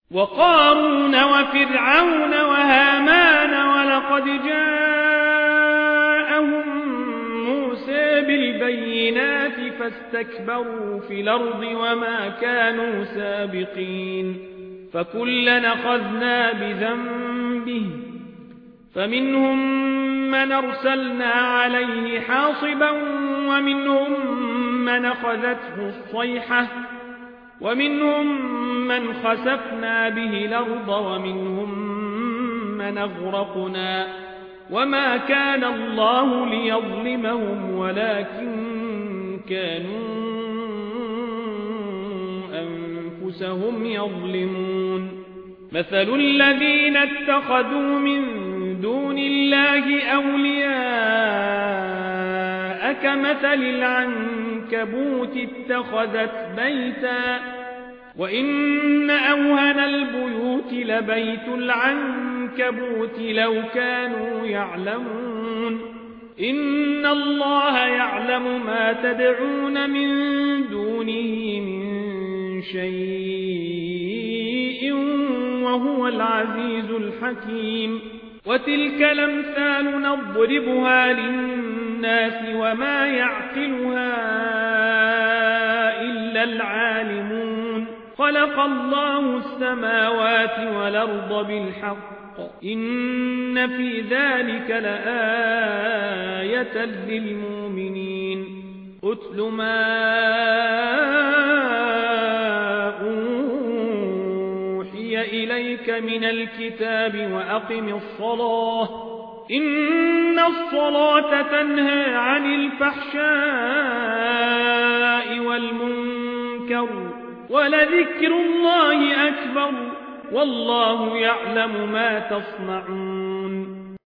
وقارون وفرعون وهامان ولقد جاءهم موسى بالبينات فاستكبروا في الأرض وما كانوا سابقين فكلا أخذنا بذنبه فمنهم من أرسلنا عليه حاصبا ومنهم من أخذته الصيحة ومنهم من خسفنا به الأرض ومنهم من أغرقنا وما كان الله ليظلمهم ولكن كانوا أنفسهم يظلمون مثل الذين اتخذوا من دون الله أولياء كمثل العنكبوت اتخذت بيتا وإن أوهن البيوت لبيت العنكبوت لو كانوا يعلمون إن الله يعلم ما تدعون من دونه من شيء وهو العزيز الحكيم وتلك الأمثال نضربها للناس وما يعقلها إلا العالمون خلق الله السماوات والأرض بالحق إن في ذلك لآية للمؤمنين أتل ما أوحي إليك من الكتاب وأقم الصلاة إن الصلاة تنهى عن الفحشاء والمنكر ولذكر الله أكبر والله يعلم ما تصنعون